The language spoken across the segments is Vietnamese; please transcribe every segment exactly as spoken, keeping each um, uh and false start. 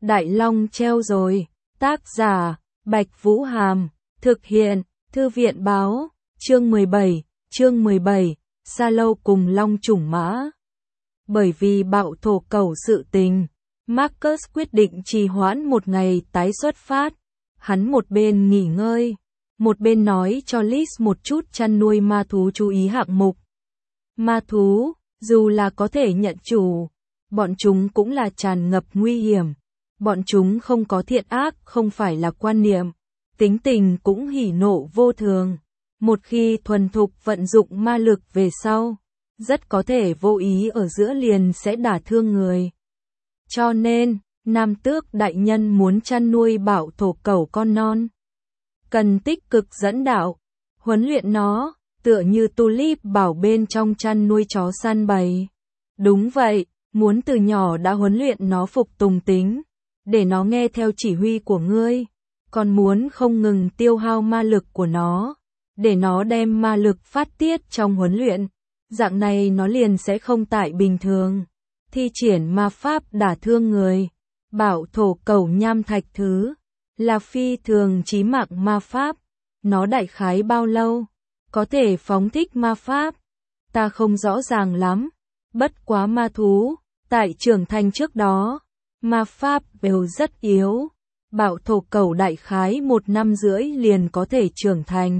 Đại Long treo rồi. Tác giả, Bạch Vũ Hàm. Thực hiện, Thư viện báo. Chương mười bảy, chương mười bảy, Sa Lâu cùng Long Chủng Mã. Bởi vì bạo thổ cẩu sự tình, Marcus quyết định trì hoãn một ngày tái xuất phát. Hắn một bên nghỉ ngơi, một bên nói cho Liz một chút chăn nuôi ma thú chú ý hạng mục. Ma thú, dù là có thể nhận chủ, bọn chúng cũng là tràn ngập nguy hiểm. Bọn chúng không có thiện ác, không phải là quan niệm. Tính tình cũng hỉ nộ vô thường. Một khi thuần thục vận dụng ma lực về sau, rất có thể vô ý ở giữa liền sẽ đả thương người. Cho nên, Nam Tước đại nhân muốn chăn nuôi bạo thổ cẩu con non. Cần tích cực dẫn đạo, huấn luyện nó, tựa như Tulip bảo bên trong chăn nuôi chó săn bầy. Đúng vậy, muốn từ nhỏ đã huấn luyện nó phục tùng tính, để nó nghe theo chỉ huy của ngươi. Còn muốn không ngừng tiêu hao ma lực của nó, để nó đem ma lực phát tiết trong huấn luyện. Dạng này nó liền sẽ không tại bình thường thi triển ma pháp đả thương người. Bảo thổ cẩu nham thạch thứ là phi thường chí mạng ma pháp. Nó đại khái bao lâu có thể phóng thích ma pháp, ta không rõ ràng lắm. Bất quá ma thú tại trưởng thành trước đó, ma pháp đều rất yếu. Bạo thổ cẩu đại khái một năm rưỡi liền có thể trưởng thành.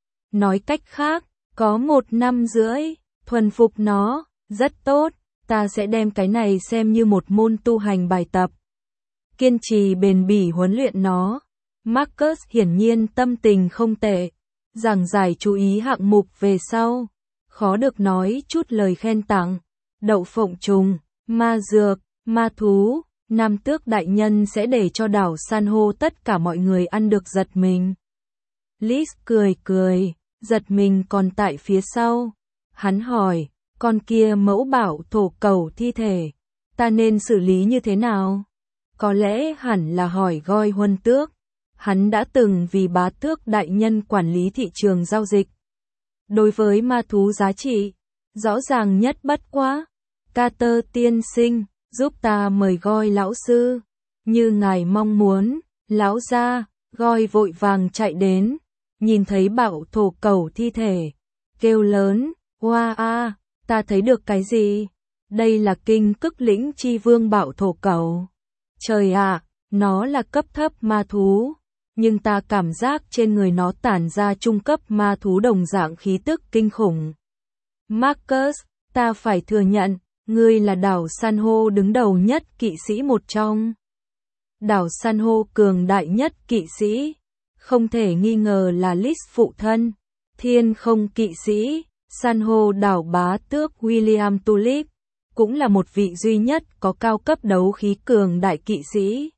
Nói cách khác, có một năm rưỡi, thuần phục nó, rất tốt. Ta sẽ đem cái này xem như một môn tu hành bài tập. Kiên trì bền bỉ huấn luyện nó. Marcus hiển nhiên tâm tình không tệ. Giảng giải chú ý hạng mục về sau. Khó được nói chút lời khen tặng. Đậu phộng trùng, ma dược, ma thú. Nam Tước đại nhân sẽ để cho đảo san hô tất cả mọi người ăn được giật mình. Liz cười cười, giật mình còn tại phía sau. Hắn hỏi, con kia mẫu bảo thổ cẩu thi thể, ta nên xử lý như thế nào? Có lẽ hẳn là hỏi Goi Huân Tước. Hắn đã từng vì bá tước đại nhân quản lý thị trường giao dịch. Đối với ma thú giá trị, rõ ràng nhất bất quá. Carter tiên sinh, giúp ta mời Goi lão sư. Như ngài mong muốn, lão gia. Goi vội vàng chạy đến, nhìn thấy bạo thổ cẩu thi thể, kêu lớn, hoa a, ta thấy được cái gì? Đây là kinh cức lĩnh chi vương bạo thổ cẩu. Trời ạ, nó là cấp thấp ma thú, nhưng ta cảm giác trên người nó tản ra trung cấp ma thú đồng dạng khí tức kinh khủng. Marcus, ta phải thừa nhận, ngươi là đảo san hô đứng đầu nhất kỵ sĩ một trong. Đảo san hô cường đại nhất kỵ sĩ, không thể nghi ngờ là Liz phụ thân, thiên không kỵ sĩ. San hô đảo bá tước William Tulip, cũng là một vị duy nhất có cao cấp đấu khí cường đại kỵ sĩ.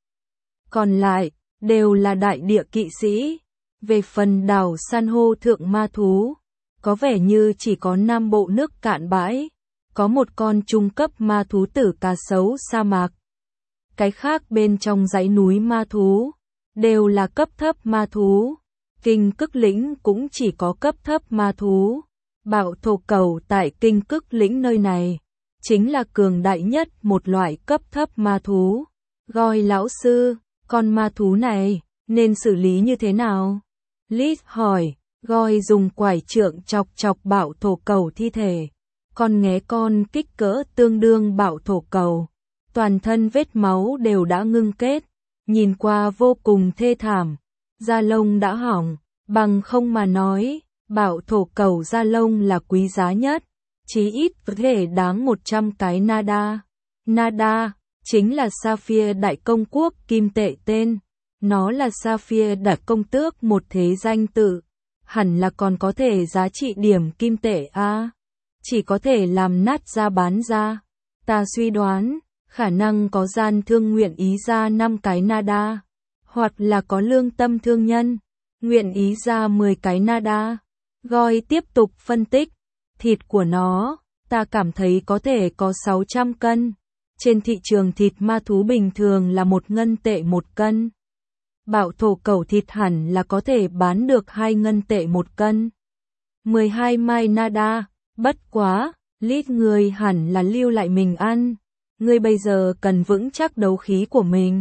Còn lại, đều là đại địa kỵ sĩ. Về phần đảo san hô thượng ma thú, có vẻ như chỉ có nam bộ nước cạn bãi, có một con trung cấp ma thú tử cá sấu sa mạc. Cái khác bên trong dãy núi ma thú, đều là cấp thấp ma thú. Kinh cức lĩnh cũng chỉ có cấp thấp ma thú. Bạo thổ cẩu tại kinh cức lĩnh nơi này, chính là cường đại nhất một loại cấp thấp ma thú. Goi lão sư, con ma thú này, nên xử lý như thế nào? Liz hỏi. Goi dùng quải trượng chọc chọc bạo thổ cẩu thi thể. Con nghé con kích cỡ tương đương bạo thổ cẩu. Toàn thân vết máu đều đã ngưng kết, nhìn qua vô cùng thê thảm. Da lông đã hỏng, bằng không mà nói. Bạo thổ cẩu da lông là quý giá nhất, chí ít có thể đáng một trăm cái nada. Nada, chính là Sapphire đại công quốc kim tệ tên. Nó là Sapphire đại công tước một thế danh tự. Hẳn là còn có thể giá trị điểm kim tệ a. À, chỉ có thể làm nát ra bán ra. Ta suy đoán, khả năng có gian thương nguyện ý ra năm cái nada. Hoặc là có lương tâm thương nhân, nguyện ý ra mười cái nada. Goi tiếp tục phân tích, thịt của nó, ta cảm thấy có thể có sáu trăm cân. Trên thị trường thịt ma thú bình thường là một ngân tệ một cân. Bạo thổ cẩu thịt hẳn là có thể bán được hai ngân tệ một cân. mười hai mai nada, bất quá, Lít người hẳn là lưu lại mình ăn. Ngươi bây giờ cần vững chắc đấu khí của mình.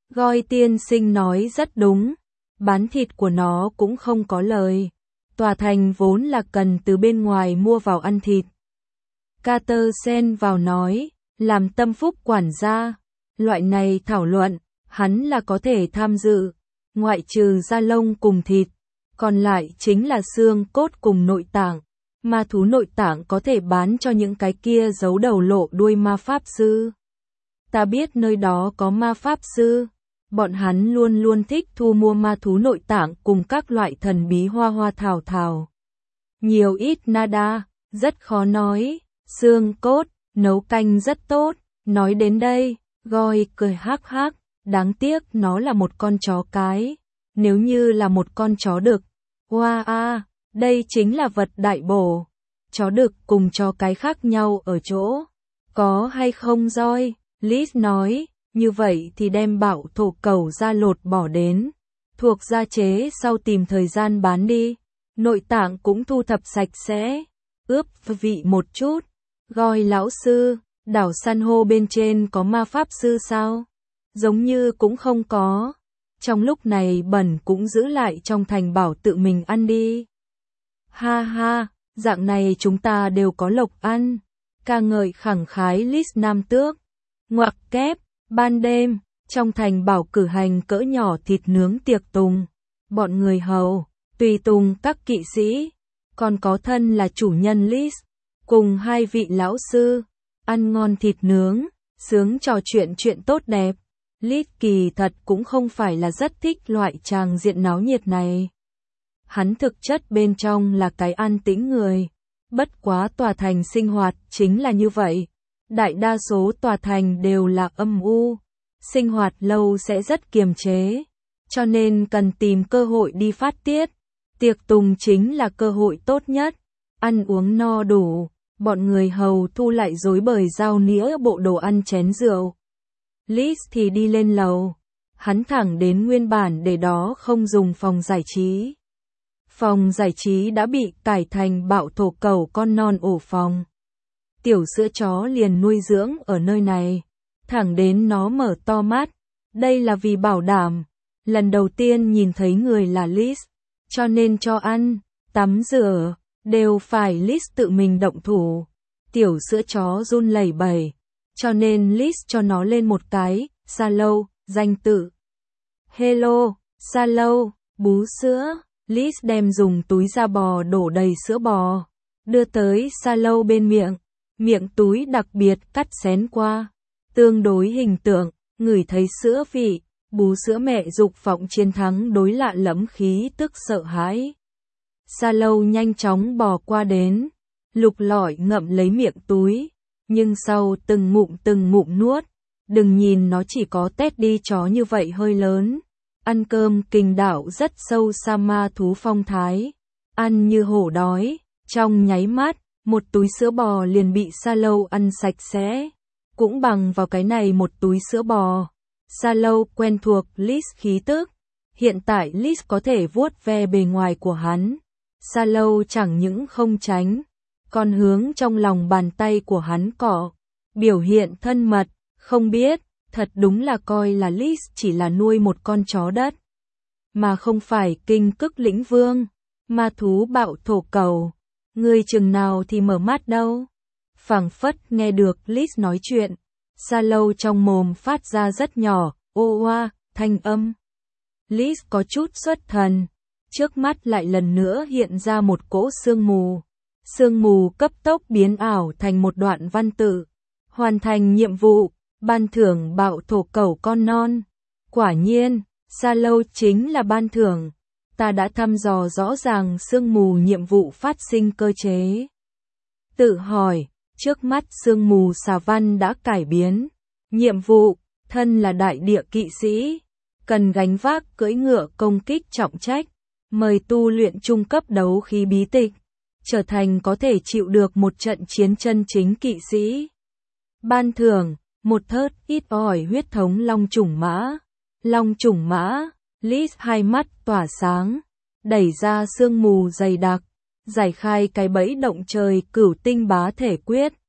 Goi tiên sinh nói rất đúng, bán thịt của nó cũng không có lời. Tòa thành vốn là cần từ bên ngoài mua vào ăn thịt. Carter xen vào nói, làm tâm phúc quản gia, loại này thảo luận, hắn là có thể tham dự, ngoại trừ da lông cùng thịt, còn lại chính là xương cốt cùng nội tạng. Ma thú nội tạng có thể bán cho những cái kia giấu đầu lộ đuôi ma pháp sư. Ta biết nơi đó có ma pháp sư, bọn hắn luôn luôn thích thu mua ma thú nội tạng cùng các loại thần bí hoa hoa thảo thảo. Nhiều ít nada, rất khó nói, xương cốt, nấu canh rất tốt, nói đến đây, Goi cười hắc hắc, đáng tiếc nó là một con chó cái, nếu như là một con chó đực, hoa a, đây chính là vật đại bổ. Chó đực cùng chó cái khác nhau ở chỗ, có hay không Joy? Liz nói, như vậy thì đem bạo thổ cẩu ra lột bỏ đến, thuộc gia chế sau tìm thời gian bán đi, nội tạng cũng thu thập sạch sẽ, ướp vị một chút. Goi lão sư, đảo san hô bên trên có ma pháp sư sao? Giống như cũng không có. Trong lúc này bẩn cũng giữ lại trong thành bảo tự mình ăn đi. Ha ha, dạng này chúng ta đều có lộc ăn. Ca ngợi khẳng khái Liz nam tước. Ngoặc kép, ban đêm, trong thành bảo cử hành cỡ nhỏ thịt nướng tiệc tùng. Bọn người hầu, tùy tùng các kỵ sĩ, còn có thân là chủ nhân Liz, cùng hai vị lão sư, ăn ngon thịt nướng, sướng trò chuyện chuyện tốt đẹp. Liz kỳ thật cũng không phải là rất thích loại tràng diện náo nhiệt này. Hắn thực chất bên trong là cái an tĩnh người. Bất quá tòa thành sinh hoạt chính là như vậy. Đại đa số tòa thành đều là âm u. Sinh hoạt lâu sẽ rất kiềm chế. Cho nên cần tìm cơ hội đi phát tiết. Tiệc tùng chính là cơ hội tốt nhất. Ăn uống no đủ. Bọn người hầu thu lại rối bời dao nĩa bộ đồ ăn chén rượu. Liz thì đi lên lầu. Hắn thẳng đến nguyên bản để đó không dùng phòng giải trí. Phòng giải trí đã bị cải thành bạo thổ cẩu con non ổ phòng. Tiểu sữa chó liền nuôi dưỡng ở nơi này. Thẳng đến nó mở to mắt. Đây là vì bảo đảm. Lần đầu tiên nhìn thấy người là Liz. Cho nên cho ăn, tắm rửa, đều phải Liz tự mình động thủ. Tiểu sữa chó run lẩy bẩy. Cho nên Liz cho nó lên một cái, Salo, danh tự. Hello, Salo, bú sữa. Liz đem dùng túi da bò đổ đầy sữa bò, đưa tới Salo bên miệng. Miệng túi đặc biệt cắt xén qua. Tương đối hình tượng, ngửi thấy sữa vị, bú sữa mẹ dục vọng chiến thắng đối lạ lẫm khí tức sợ hãi. Salo nhanh chóng bò qua đến, lục lọi ngậm lấy miệng túi. Nhưng sau từng ngụm từng ngụm nuốt, đừng nhìn nó chỉ có tét đi chó như vậy hơi lớn. Ăn cơm kình đạo rất sâu sa ma thú phong thái. Ăn như hổ đói, trong nháy mắt, một túi sữa bò liền bị Salo ăn sạch sẽ. Cũng bằng vào cái này một túi sữa bò. Salo quen thuộc Liz khí tức. Hiện tại Liz có thể vuốt ve bề ngoài của hắn. Salo chẳng những không tránh, còn hướng trong lòng bàn tay của hắn cọ, biểu hiện thân mật, không biết, thật đúng là coi là Liz chỉ là nuôi một con chó đất, mà không phải kinh cức lĩnh vương, ma thú bạo thổ cẩu, người chừng nào thì mở mắt đâu. Phảng phất nghe được Liz nói chuyện, Salo trong mồm phát ra rất nhỏ, ô oa, thanh âm. Liz có chút xuất thần, trước mắt lại lần nữa hiện ra một cỗ sương mù. Sương mù cấp tốc biến ảo thành một đoạn văn tự. Hoàn thành nhiệm vụ, ban thưởng bạo thổ cẩu con non. Quả nhiên, Salo chính là ban thưởng. Ta đã thăm dò rõ ràng sương mù nhiệm vụ phát sinh cơ chế. Tự hỏi, trước mắt sương mù xà văn đã cải biến. Nhiệm vụ, thân là đại địa kỵ sĩ. Cần gánh vác cưỡi ngựa công kích trọng trách. Mời tu luyện trung cấp đấu khí bí tịch. Trở thành có thể chịu được một trận chiến chân chính kỵ sĩ. Ban thưởng, một thớt ít ỏi huyết thống long chủng mã. Long chủng mã, Liz hai mắt tỏa sáng, đẩy ra sương mù dày đặc, giải khai cái bẫy động trời cửu tinh bá thể quyết.